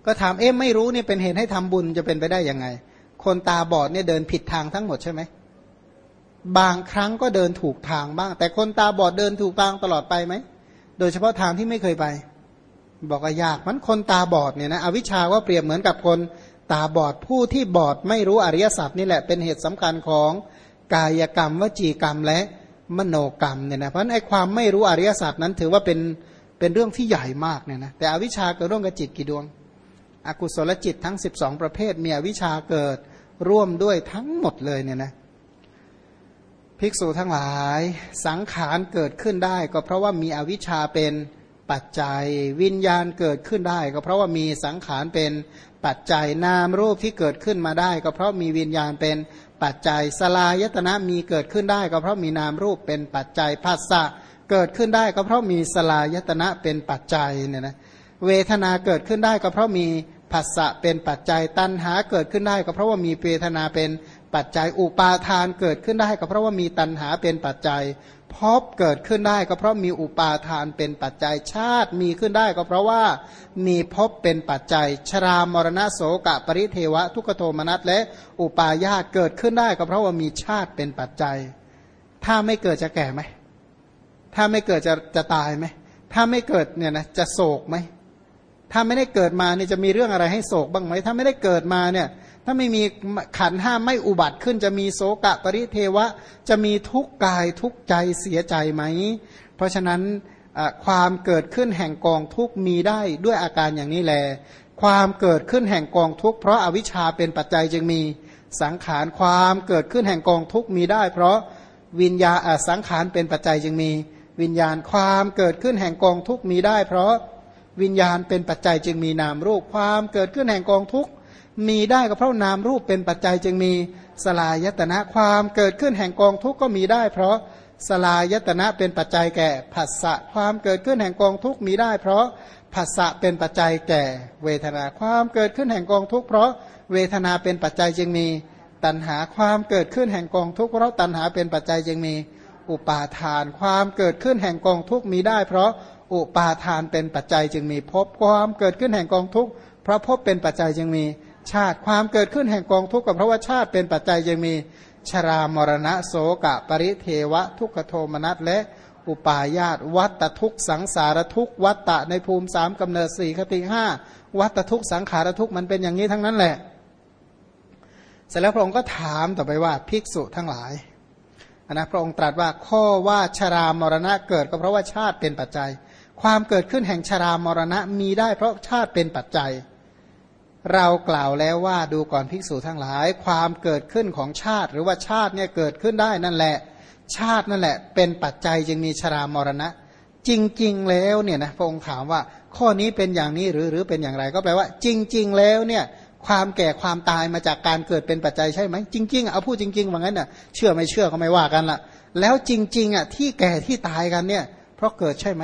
ก็ถามไม่รู้นี่เป็นเหตุให้ทำบุญจะเป็นไปได้ยังไงคนตาบอดเนี่ยเดินผิดทางทั้งหมดใช่ไหมบางครั้งก็เดินถูกทางบ้างแต่คนตาบอดเดินถูกทางตลอดไปไหมโดยเฉพาะทางที่ไม่เคยไปบอกว่ายากมันคนตาบอดเนี่ยนะอวิชชาว่าเปรียบเหมือนกับคนตาบอดผู้ที่บอดไม่รู้อริยสัจนี่แหละเป็นเหตุสำคัญของกายกรรมวจีกรรมและมโนกรรมเนี่ยนะเพราะฉะนั้นไอ้ความไม่รู้อริยสัจนั้นถือว่าเป็นเรื่องที่ใหญ่มากเนี่ยนะแต่อวิชชาเกิดร่วมกับจิตกี่ดวงอกุศลจิตทั้ง12ประเภทมีอวิชชาเกิดร่วมด้วยทั้งหมดเลยเนี่ยนะภิกษุทั้งหลายสังขารเกิดขึ้นได้ก็เพราะว่ามีอวิชชาเป็นปัจจัยวิญญาณเกิดขึ้นได้ก็เพราะว่ามีสังขารเป็นปัจจัยนามรูปที่เกิดขึ้นมาได้ก็เพราะมีวิญญาณเป็นปัจจัยสลายตนะมีเกิดขึ้นได้ก็เพราะมีนามรูปเป็นปัจจัยภาษะเกิดขึ้นได้ก็เพราะมีสลายตนะเป็นปัจจัยเนี่ยนะเวทนาเกิดขึ้นได้ก็เพราะมีผัสสะเป็นปัจจัยตัณหาเกิดขึ้นได้ก็เพราะว่ามีเวทนาเป็นปัจจัยอุปาทานเกิดขึ้นได้ก็เพราะว่ามีตัณหาเป็นปัจจัยภพเกิดขึ้นได้ก็เพราะมีอุปาทานเป็นปัจจัยชาติมีขึ้นได้ก็เพราะว่ามีภพเป็นปัจจัยชรามรณะโสกะปริเทวะทุกขโทมนัสและอุปาญาตเกิดขึ้นได้ก็เพราะว่ามีชาติเป็นปัจจัยถ้าไม่เกิดจะแก่ไหมถ้าไม่เกิดจะตายไหมถ้าไม่เกิดเนี่ยนะจะโศกไหมถ้าไม่ได้เกิดมาเนี่ยจะมีเรื่องอะไรให้โศกบ้างไหมถ้าไม่ได้เกิดมาเนี่ยถ้าไม่มีขันธ์ห้าไม่อุบัติขึ้นจะมีโศกะปริเทวะจะมีทุกข์กายทุกข์ใจเสียใจไหมเพราะฉะนั้นความเกิดขึ้นแห่งกองทุกข์มีได้ด้วยอาการอย่างนี้แลความเกิดขึ้นแห่งกองทุกข์เพราะอวิชชาเป็นปัจจัยจึงมีสังขารความเกิดขึ้นแห่งกองทุกข์มีได้เพราะวิญญาณสังขารเป็นปัจจัยจึงมีวิญญาณความเกิดขึ้นแห่งกองทุกข์มีได้เพราะวิญญาณเป็นปัจจัยจึงมีนามรูปความเกิดขึ้นแห่งกองทุกข์มีได้ก็เพราะนามรูปเป็นปัจจัยจึงมีสลายตนะความเกิดขึ้นแห่งกองทุกข์ก็มีได้เพราะสลายตนะเป็นปัจจัยแก่ผัสสะความเกิดขึ้นแห่งกองทุกข์มีได้เพราะผัสสะเป็นปัจจัยแก่เวทนาความเกิดขึ้นแห่งกองทุกข์เพราะเวทนาเป็นปัจจัยจึงมีตัณหาความเกิดขึ้นแห่งกองทุกข์เพราะตัณหาเป็นปัจจัยจึงมีอุปาทานความเกิดขึ้นแห่งกองทุกข์มีได้เพราะอุปาทานเป็นปัจจัยจึงมีภพความเกิดขึ้นแห่งกองทุกข์เพราะภพเป็นปัจจัยจึงมีชาติความเกิดขึ้นแห่งกองทุกข์ก็เพราะว่าชาติเป็นปัจจัยจึงมีชรามรณะโสกะปริเทวะทุกขโทมนัสและอุปาญาตวัฏทุกข์สังสารทุกข์วัฏฏะในภูมิสามกำเนิดสี่คติห้าวัฏทุกข์สังขารทุกข์มันเป็นอย่างนี้ทั้งนั้นแหละเสร็จแล้วพระองค์ก็ถามต่อไปว่าภิกษุทั้งหลายนะพระองค์ตรัสว่าข้อว่าชรามรณะเกิดก็เพราะว่าชาติเป็นปัจจัยความเกิดขึ้นแห่งชรามรณะมีได้เพราะชาติเป็นปัจจัยเรากล่าวแล้วว่าดูก่อนภิกษุทั้งหลายความเกิดขึ้นของชาติหรือว่าชาติเนี่ยเกิดขึ้นได้นั่นแหละชาตินั่นแหละเป็นปัจจัยจึงมีชรามรณะจริงๆแล้วเนี่ยนะพระองค์ถามว่าข้อนี้เป็นอย่างนี้หรือเป็นอย่างไรก็แปลว่าจริงๆแล้วเนี่ยความแก่ความตายมาจากการเกิดเป็นปัจจัยใช่ไหมจริงๆเอาพูดจริงๆว่างั้นน่ะเชื่อไม่เชื่อก็ไม่ว่ากันละแล้วจริงๆอ่ะที่แก่ที่ตายกันเนี่ยเพราะเกิดใช่ไหม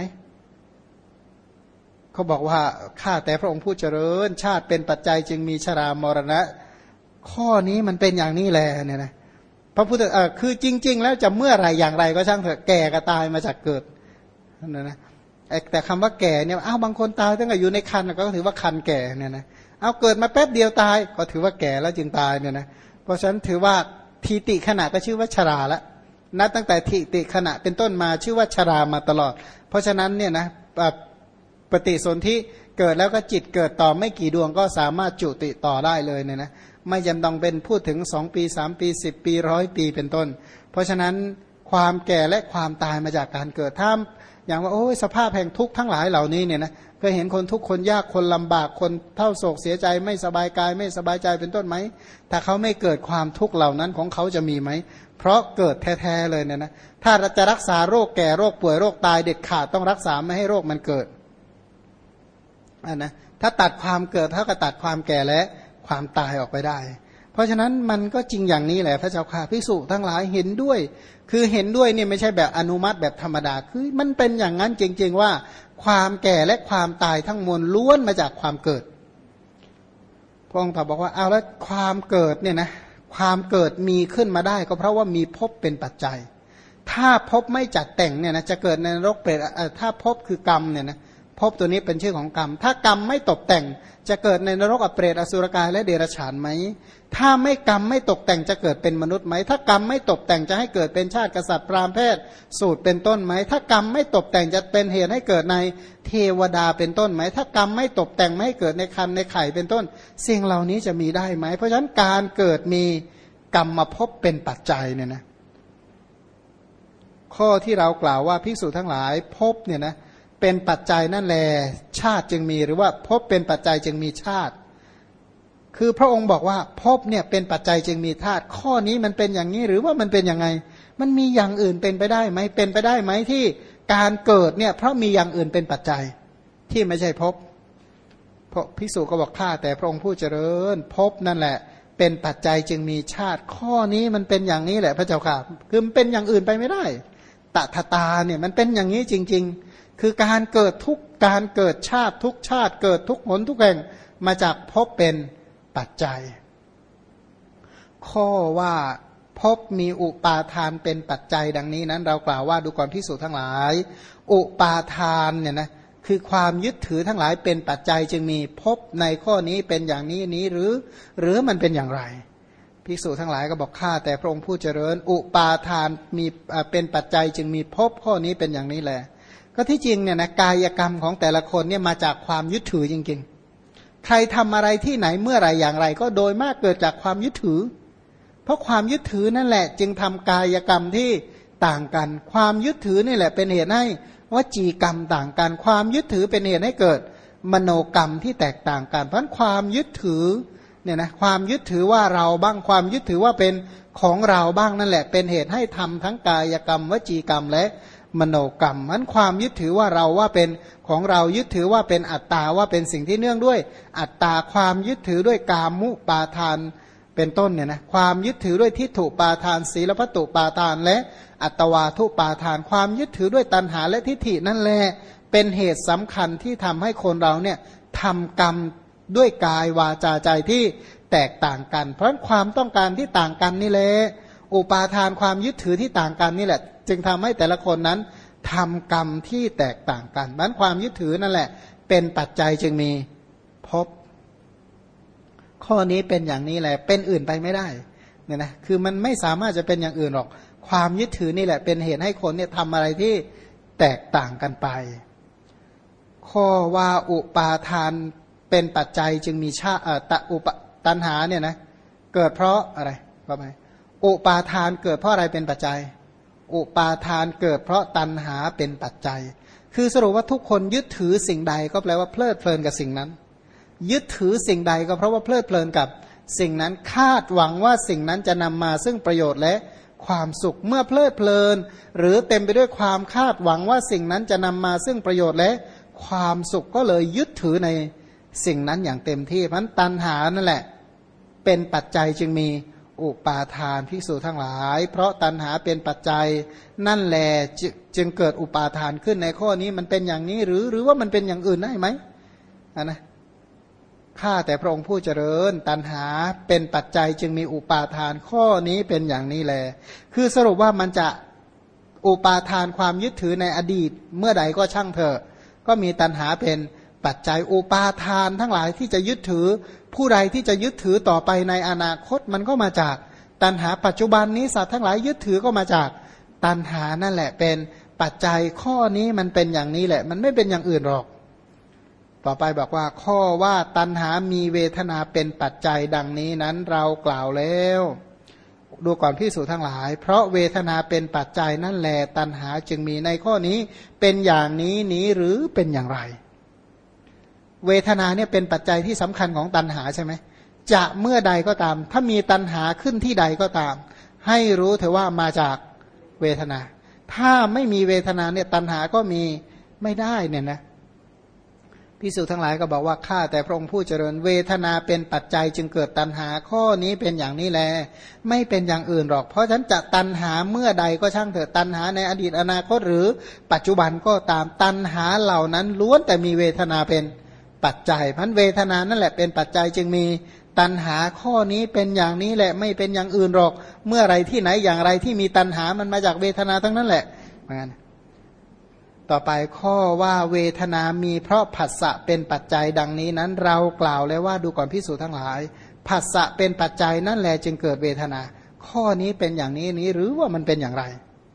เขาบอกว่าข้าแต่พระองค์ผู้เจริญชาติเป็นปัจจัยจึงมีชรามรณะข้อนี้มันเป็นอย่างนี้แหละเนี่ยนะพระพุทธคือจริงๆแล้วจะเมื่อไรอย่างไรก็ช่างเถอะแก่กับตายมาจากเกิดนั่นนะแต่คำว่าแก่เนี่ยบางคนตายตั้งแต่อยู่ในครรภ์ก็ถือว่าครรภ์แก่เนี่ยนะเกิดมาแป๊บเดียวตายก็ถือว่าแก่แล้วจึงตายเนี่ยนะเพราะฉะนั้นถือว่าทีติขณะก็ชื่อว่าชราละนับตั้งแต่ทีติขณะเป็นต้นมาชื่อว่าชรามาตลอดเพราะฉะนั้นเนี่ยนะปฏิสนธิเกิดแล้วก็จิตเกิดต่อไม่กี่ดวงก็สามารถจุติต่อได้เลยเนี่ยนะไม่จำต้องเป็นพูดถึง2ปี3ปี10ปี100ปีเป็นต้นเพราะฉะนั้นความแก่และความตายมาจากการเกิดถ้าอย่างว่าโอ้ยสภาพแห่งทุกข์ทั้งหลายเหล่านี้เนี่ยนะเคยเห็นคนทุกข์คนยากคนลำบากคนเท่าโศกเสียใจไม่สบายกายไม่สบายใจเป็นต้นไหมถ้าเขาไม่เกิดความทุกข์เหล่านั้นของเขาจะมีไหมเพราะเกิดแท้ๆเลยเนี่ยนะถ้าจะรักษาโรคแก่โรคป่วยโรคตายเด็ดขาดต้องรักษาไม่ให้โรคมันเกิดนะถ้าตัดความเกิดเท่ากับตัดความแก่และความตายออกไปได้เพราะฉะนั้นมันก็จริงอย่างนี้แหละพระเจ้าค่ะภิกษุทั้งหลายเห็นด้วยคือเห็นด้วยเนี่ยไม่ใช่แบบอนุมัติแบบธรรมดาคือมันเป็นอย่างนั้นจริงๆว่าความแก่และความตายทั้งมวลล้วนมาจากความเกิดพระองค์ตรัสบอกว่าเอาแล้วความเกิดเนี่ยนะความเกิดมีขึ้นมาได้ก็เพราะว่ามีภพเป็นปัจจัยถ้าภพไม่จัดแต่งเนี่ยนะจะเกิดในนรกเปรตถ้าภพคือกรรมเนี่ยนะภภพตัวนี้เป็นชื่อของกรรมถ้ากรรมไม่ตกแต่งจะเกิดในนรกอเปรตอสุรกายและเดรัจฉานไหมถ้าไม่กรรมไม่ตกแต่งจะเกิดเป็นมนุษย์ไหมถ้ากรรมไม่ตกแต่งจะให้เกิดเป็นชาติกษัตริย์พราหมณ์แพทย์สูตรเป็นต้นไหมถ้ากรรมไม่ตกแต่งจะเป็นเหตุให้เกิดในเทวดาเป็นต้นไหมถ้ากรรมไม่ตกแต่งไม่ให้เกิดในครรภ์ในไข่เป็นต้นสิ่งเหล่านี้จะมีได้ไหมเพราะฉะนั้นการเกิดมีกรรมภพเป็นปัจจัยเนี่ยนะข้อที่เรากล่าวว่าภิกษุทั้งหลายภพเนี่ยนะเป็นปัจจัยนั่นแลชาติจึงมีหรือว่าภพเป็นปัจจัยจึงมีชาติคือพระองค์บอกว่าภพเนี่ยเป็นปัจจัยจึงมีธาตุข้อนี้มันเป็นอย่างนี้หรือว่ามันเป็นยังไงมันมีอย่างอื่นเป็นไปได้ไหมเป็นไปได้ไหมที่การเกิดเนี่ยเพราะมีอย่างอื่นเป็นปัจจัยที่ไม่ใช่ภพเพราะภิกษุก็บอกข้าแต่พระองค์ผู้เจริญภพนั่นแหละเป็นปัจจัยจึงมีชาติข้อนี้มันเป็นอย่างนี้แหละพระเจ้าค่ะคือมันเป็นอย่างอื่นไปไม่ได้ตถาตาเนี่ยมันเป็นอย่างนี้จริงๆคือการเกิดทุกการเกิดชาติทุกชาติเกิดทุกหนทุกแห่งมาจากภพเป็นปัจจัยข้อว่าภพมีอุปาทานเป็นปัจจัยดังนี้นั้นเรากล่าวว่าดูก่อนภิกษุทั้งหลายอุปาทานเนี่ยนะคือความยึดถือทั้งหลายเป็นปัจจัยจึงมีภพในข้อนี้เป็นอย่างนี้นี้หรือมันเป็นอย่างไรภิกษุทั้งหลายก็บอกข้าแต่พระองค์ผู้เจริญอุปาทานมีเป็นปัจจัยจึงมีภพข้อนี้เป็นอย่างนี้แหละก็ที่จริงเนี่ยนะกายกรรมของแต่ละคนเนี่ยมาจากความยึดถือจริงๆใครทำอะไรที่ไหนเมื่อไรอย่างไรก็โดยมากเกิดจากความยึดถือเพราะความยึดถือนั่นแหละจึงทำกายกรรมที่ต่างกันความยึดถือนี่แหละเป็นเหตุให้วจีกรรมต่างกันความยึดถือเป็นเหตุให้เกิดมโนกรรมที่แตกต่างกันเพราะความยึดถือเนี่ยนะความยึดถือว่าเราบ้างความยึดถือว่าเป็นของเราบ้างนั่นแหละเป็นเหตุให้ทำทั้งกายกรรมวจีกรรมและมโนกรรมมันความยึดถือว่าเราว่าเป็นของเรายึดถือว่าเป็นอัตตาว่าเป็นสิ่งที่เนื่องด้วยอัตตาความยึดถือด้วยกามุปาทานเป็นต้นเนี่ยนะความยึดถือด้วยทิฏฐุปาทานศีลพัตตุปาทานและอัตวาทุปาทานความยึดถือด้วยตัณหาและทิฏฐินั่นแหละเป็นเหตุสำคัญที่ทำให้คนเราเนี่ยทำกรรมด้วยกายวาจาใจที่แตกต่างกันเพราะความต้องการที่ต่างกันนี่แหละอุปาทานความยึดถือที่ต่างกันนี่แหละจึงทำให้แต่ละคนนั้นทำกรรมที่แตกต่างกันนั้นความยึดถือนั่นแหละเป็นปัจจัยจึงมีภพข้อนี้เป็นอย่างนี้แหละเป็นอื่นไปไม่ได้เนี่ยนะคือมันไม่สามารถจะเป็นอย่างอื่นหรอกความยึดถือนี่แหละเป็นเหตุให้คนเนี่ยทำอะไรที่แตกต่างกันไปข้อว่าอุปาทานเป็นปัจจัยจึงมีชาตัณหาเนี่ยนะเกิดเพราะอะไรก็ไหมอุปาทานเกิดเพราะอะไรเป็นปัจจัยอุปาทานเกิดเพราะตัณหาเป็นปัจจัยคือสรุปว่าทุกคนยึดถือสิ่งใดก็แปลว่าเพลิดเพลินกับสิ่งนั้นยึดถือสิ่งใดก็เพราะว่าเพลิดเพลินกับสิ่งนั้นคาดหวังว่าสิ่งนั้นจะนำมาซึ่งประโยชน์และความสุขเมื่อเพลิดเพลินหรือเต็มไปด้วยความคาดหวังว่าสิ่งนั้นจะนำมาซึ่งประโยชน์และความสุขก็เลยยึดถือในสิ่งนั้นอย่างเต็มที่เพราะฉะนั้นตัณหานั่นแหละเป็นปัจจัยจึงมีอุปาทานภิกษุทั้งหลายเพราะตัณหาเป็นปัจจัยนั่นแหละจึงเกิดอุปาทานขึ้นในข้อนี้มันเป็นอย่างนี้หรือว่ามันเป็นอย่างอื่นได้ไหมนะข้าแต่พระองค์ผู้เจริญตัณหาเป็นปัจจัยจึงมีอุปาทานข้อนี้เป็นอย่างนี้แลคือสรุปว่ามันจะอุปาทานความยึดถือในอดีตเมื่อใดก็ช่างเถอะก็มีตัณหาเป็นปัจจัยอุปาทานทั้งหลายที่จะยึดถือผู้ใดที่จะยึดถือต่อไปในอนาคตมันก็มาจากตัณหาปัจจุบันนี้สัตว์ทั้งหลายยึดถือก็มาจากตัณหานั่นแหละเป็นปัจจัยข้อนี้มันเป็นอย่างนี้แหละมันไม่เป็นอย่างอื่นหรอกต่อไปบอกว่าข้อว่าตัณหามีเวทนาเป็นปัจจัยดังนี้นั้นเรากล่าวแล้วดูก่อนภิกษุทั้งหลายเพราะเวทนาเป็นปัจจัยนั่นแหละตัณหาจึงมีในข้อนี้เป็นอย่างนี้นี้หรือเป็นอย่างไรเวทนาเนี่ยเป็นปัจจัยที่สำคัญของตัณหาใช่ไหมจะเมื่อใดก็ตามถ้ามีตัณหาขึ้นที่ใดก็ตามให้รู้เถอะว่ามาจากเวทนาถ้าไม่มีเวทนาเนี่ยตัณหาก็มีไม่ได้เนี่ยนะภิกษุทั้งหลายก็บอกว่าข้าแต่พระองค์ผู้เจริญเวทนาเป็นปัจจัยจึงเกิดตัณหาข้อนี้เป็นอย่างนี้แลไม่เป็นอย่างอื่นหรอกเพราะฉะนั้นจะตัณหาเมื่อใดก็ช่างเถิดตัณหาในอดีตอนาคตหรือปัจจุบันก็ตามตัณหาเหล่านั้นล้วนแต่มีเวทนาเป็นปัจจัยพันเวทนานั่นแหละเป็นปัจจัยจึงมีตัณหาข้อนี้เป็นอย่างนี้แหละไม่เป็นอย่างอื่นหรอกเมื่อไรที่ไหนอย่างไรที่มีตัณหามันมาจากเวทนาทั้งนั้นแหละเหมือนกันต่อไปข้อว่าเวทนามีเพราะผัสสะเป็นปัจจัยดังนี้นั้นเรากล่าวแล้วว่าดูก่อนภิกษุทั้งหลายผัสสะเป็นปัจจัยนั่นแลจึงเกิดเวทนาข้อนี้เป็นอย่างนี้หรือว่ามันเป็นอย่างไร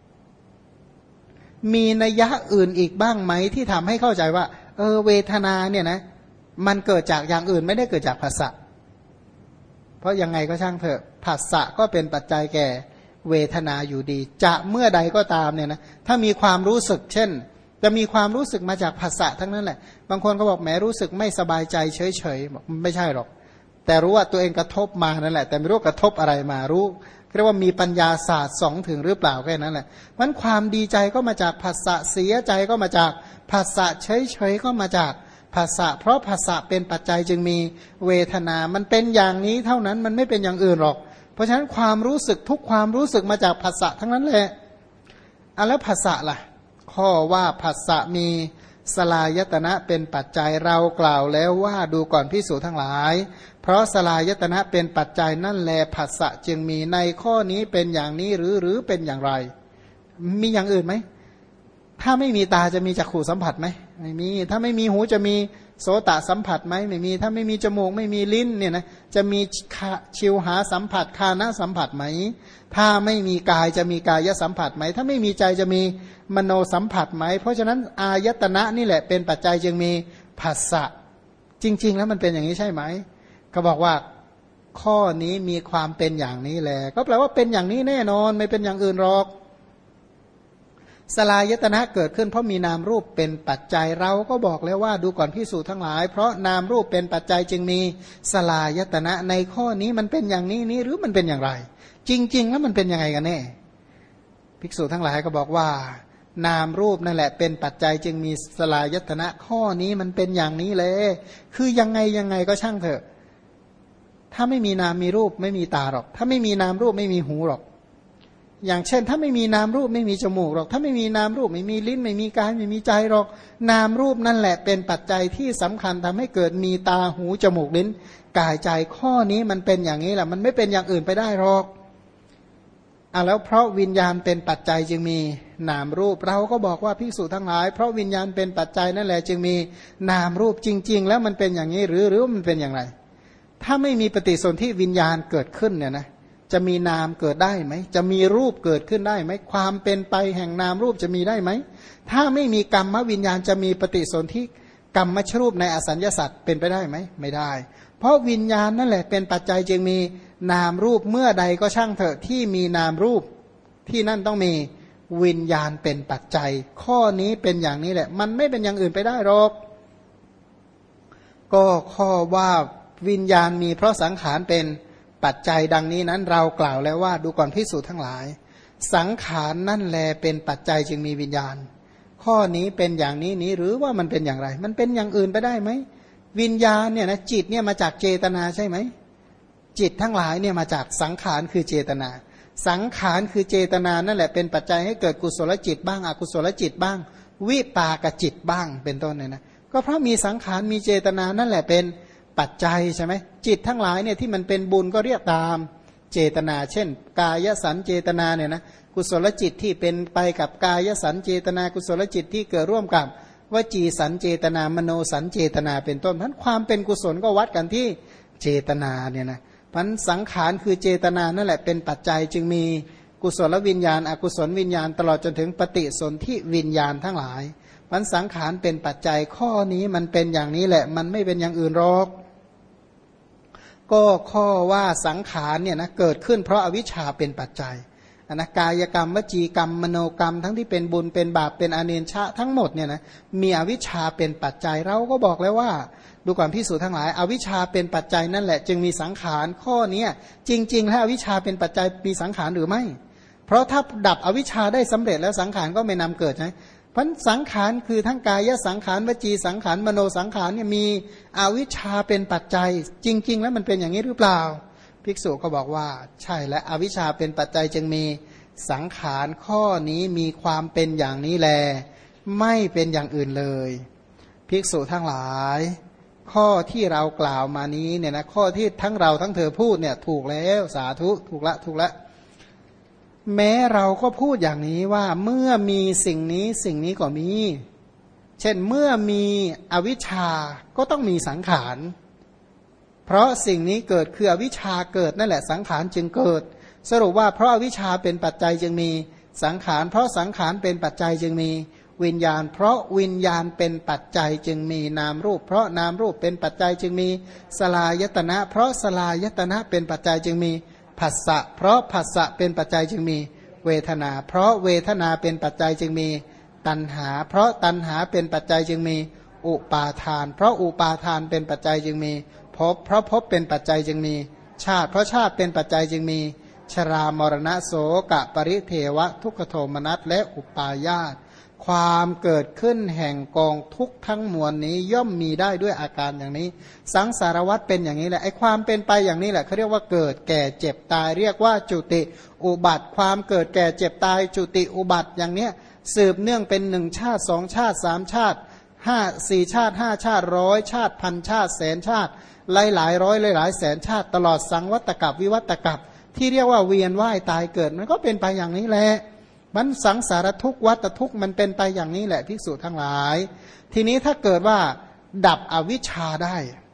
มีนัยยะอื่นอีกบ้างไหมที่ทำให้เข้าใจว่าเวทนาเนี่ยนะมันเกิดจากอย่างอื่นไม่ได้เกิดจากผัสสะเพราะยังไงก็ช่างเถอะผัสสะก็เป็นปัจจัยแก่เวทนาอยู่ดีจะเมื่อใดก็ตามเนี่ยนะถ้ามีความรู้สึกเช่นจะมีความรู้สึกมาจากผัสสะทั้งนั้นแหละบางคนก็บอกแหมรู้สึกไม่สบายใจเฉยๆบอกไม่ใช่หรอกแต่รู้ว่าตัวเองกระทบมานั่นแหละแต่ไม่รู้กระทบอะไรมารู้เรียกว่ามีปัญญาศาสตร์ส่องถึงหรือเปล่าแค่นั้นแหละมันความดีใจก็มาจากผัสสะเสียใจก็มาจากผัสสะเฉยๆก็มาจากผัสสะเพราะผัสสะเป็นปัจจัยจึงมีเวทนามันเป็นอย่างนี้เท่านั้นมันไม่เป็นอย่างอื่นหรอกเพราะฉะนั้นความรู้สึกทุกความรู้สึกมาจากผัสสะทั้งนั้นแหละแล้วผัสสะล่ะข้อว่าผัสสะมีสลายตนะเป็นปัจจัยเรากล่าวแล้วว่าดูก่อนภิกษุทั้งหลายเพราะสลายตนะเป็นปัจจัยนั่นแลผัสสะจึงมีในข้อนี้เป็นอย่างนี้หรือเป็นอย่างไรมีอย่างอื่นไหมถ้าไม่มีตาจะมีจักขุสัมผัสไหมไม่มีถ้าไม่มีหูจะมีโสตสัมผัสไหมไม่มีถ้าไม่มีจมูกไม่มีลิ้นเนี่ยนะจะมีชิวหาสัมผัสคานะสัมผัสไหมถ้าไม่มีกายจะมีกายสัมผัสไหมถ้าไม่มีใจจะมีมโนสัมผัสไหมเพราะฉะนั้นอายตนะนี่แหละเป็นปัจจัยจึงมีผัสสะจริงๆแล้วมันเป็นอย่างนี้ใช่ไหมเขาบอกว่าข้อนี้มีความเป็นอย่างนี้แหละก็แปลว่าเป็นอย่างนี้แน่นอนไม่เป็นอย่างอื่นหรอกสลายตนะเกิดขึ้นเพราะมีนามรูปเป็นปัจจัยเราก็บอกแล้วว่าดูก่อนภิกษุทั้งหลายเพราะนามรูปเป็นปัจจัยจึงมีสลายตนะในข้อนี้มันเป็นอย่างนี้หรือมันเป็นอย่างไรจริงๆแล้วมันเป็นยังไงกันแน่ภิกษุทั้งหลายก็บอกว่านามรูปนั่นแหละเป็นปัจจัยจึงมีสลายตนะข้อนี้มันเป็นอย่างนี้เลยคือยังไงก็ช่างเถอะถ้าไม่มีนามมีรูปไม่มีตาหรอกถ้าไม่มีนามรูปไม่มีหูหรอกอย่างเช่นถ้าไม่มีนามรูปไม่มีจมูกหรอกถ้าไม่มีนามรูปไม่มีลิ้นไม่มีกายไม่มีใจหรอกนามรูปนั่นแหละเป็นปัจจัยที่สำคัญทำให้เกิดมีตาหูจมูกลิ้นกายใจข้อนี้มันเป็นอย่างนี้แหละมันไม่เป็นอย่างอื่นไปได้หรอกแล้วเพราะวิญญาณเป็นปัจจัยจึงมีนามรูปเราก็บอกว่าภิกษุทั้งหลายเพราะวิญญาณเป็นปัจจัยนั่นแหละจึงมีนามรูปจริงๆแล้วมันเป็นอย่างนี้หรือมันเป็นอย่างไรถ้าไม่มีปฏิสนธิวิญญาณเกิดขึ้นเนี่ยนะจะมีนามเกิดได้ไหมจะมีรูปเกิดขึ้นได้ไหมความเป็นไปแห่งนามรูปจะมีได้ไหมถ้าไม่มีกรรมวิญญาณจะมีปฏิสนธิกรรมชรูปในอสัญญาสัตว์เป็นไปได้ไหมไม่ได้เพราะวิญญาณนั่นแหละเป็นปัจจัยจึงมีนามรูปเมื่อใดก็ช่างเถอะที่มีนามรูปที่นั่นต้องมีวิญญาณเป็นปัจจัยข้อนี้เป็นอย่างนี้แหละมันไม่เป็นอย่างอื่นไปได้หรอกก็ข้อว่าวิญญาณมีเพราะสังขารเป็นปัจจัยดังนี้นั้นเรากล่าวแล้วว่าดูก่อนภิกษุทั้งหลายสังขารนั่นแลเป็นปัจจัยจึงมีวิญญาณข้อนี้เป็นอย่างนี้หรือว่ามันเป็นอย่างไรมันเป็นอย่างอื่นไปได้ไหมวิญญาณเนี่ยนะจิตเนี่ยมาจากเจตนาใช่ไหมจิตทั้งหลายเนี่ยมาจากสังขารคือเจตนาสังขารคือเจตนานั่นแหละเป็นปัจจัยให้เกิดกุศลจิตบ้างอกุศลจิตบ้างวิปากจิตบ้างเป็นต้นเนี่ยนะก็เพราะมีสังขารมีเจตนานั่นแหละเป็นปัจจัยใช่ไหมจิตทั้งหลายเนี่ยที่มันเป็นบุญก็เรียกตามเจตนาเช่นกายสันเจตนาเนี่ยนะกุศลจิตที่เป็นไปกับกายสันเจตนากุศลจิตที่เกิดร่วมกับวจีสันเจตนามโนสันเจตนาเป็นต้นเพราะความเป็นกุศลก็วัดกันที่เจตนาเนี่ยนะพันสังขารคือเจตนานั่นแหละเป็นปัจจัยจึงมีกุศลวิญญาณอกุศลวิญญาณตลอดจนถึงปฏิสนธิวิญญาณทั้งหลายพันสังขารเป็นปัจจัยข้อนี้มันเป็นอย่างนี้แหละมันไม่เป็นอย่างอื่นหรอกก็ข้อว่าสังขารเนี่ยนะเกิดขึ้นเพราะอวิชชาเป็นปัจจัยนะกายกรรมวจีกรรมมโนกรรมทั้งที่เป็นบุญเป็นบาปเป็นอเนชะทั้งหมดเนี่ยนะมีอวิชชาเป็นปัจจัยเราก็บอกแล้วว่าดูก่อนภิกษุทั้งหลายอวิชชาเป็นปัจจัยนั่นแหละจึงมีสังขารข้อนี้จริงๆแล้วอวิชชาเป็นปัจจัยมีสังขารหรือไม่เพราะถ้าดับอวิชชาได้สำเร็จแล้วสังขารก็ไม่นำเกิดใช่เพราะสังขารคือทั้งกายสังขารวจีสังขารมโนสังขารเนี่ยมีอวิชชาเป็นปัจจัยจริงๆแล้วมันเป็นอย่างนี้หรือเปล่าภิกษุก็บอกว่าใช่และอวิชชาเป็นปัจจัยจึงมีสังขารข้อนี้มีความเป็นอย่างนี้แลไม่เป็นอย่างอื่นเลยภิกษุทั้งหลายข้อที่เรากล่าวมานี้เนี่ยนะข้อที่ทั้งเราทั้งเธอพูดเนี่ยถูกแล้วสาธุถูกละแม้เราก็พูดอย่างนี้ว่าเมื่อมีสิ่งนี้สิ่งนี้ก็มีเช่นเมื่อมีอวิชชาก็ต้องมีสังขารเพราะสิ่งนี้เกิดคืออวิชชาเกิดนั่นแหละสังขารจึงเกิดสรุปว่าเพราะอวิชชาเป็นปัจจัยจึงมีสังขารเพราะสังขารเป็นปัจจัยจึงมีวิญญาณเพราะวิญญาณเป็นปัจจัยจึงมีนามรูปเพราะนามรูปเป็นปัจจัยจึงมีสลายตนะเพราะสลายตนะเป็นปัจจัยจึงมีผัสสะเพราะผัสสะเป็นปัจจัยจึงมีเวทนาเพราะเวทนาเป็นปัจจัยจึงมีตัณหาเพราะตัณหาเป็นปัจจัยจึงมีอุปาทานเพราะอุปาทานเป็นปัจจัยจึงมีภพเพราะภพเป็นปัจจัยจึงมีชาติเพราะชาติเป็นปัจจัยจึงมีชรามรณะโสกะปริเทวะทุกขโทมนัสและอุปาญาตความเกิดขึ้นแห่งกองทุกข์ทั้งมวลนี้ย่อมมีได้ด้วยอาการอย่างนี้สังสารวัฏเป็นอย่างนี้แหละไอ้ความเป็นไปอย่างนี้แหละเขาเรียกว่าเกิดแก่เจ็บตายเรียกว่าจุติอุบัติความเกิดแก่เจ็บตายจุติอุบัติอย่างเนี้ยสืบเนื่องเป็นหนึ่งชาติสองชาติสามชาติห้าสี่ชาติห้าชาติร้อยชาติพันชาติแสนชาติหลายหลายร้อยหลายแสนชาติตลอดสังวัตกับวิวัตกับที่เรียกว่าเวียนว่ายตายเกิดมันก็เป็นไปอย่างนี้แหละมันสังสารทุกข์วัฏทุกข์มันเป็นไปอย่างนี้แหละภิกษุทั้งหลายทีนี้ถ้าเกิดว่าดับอวิชชาได้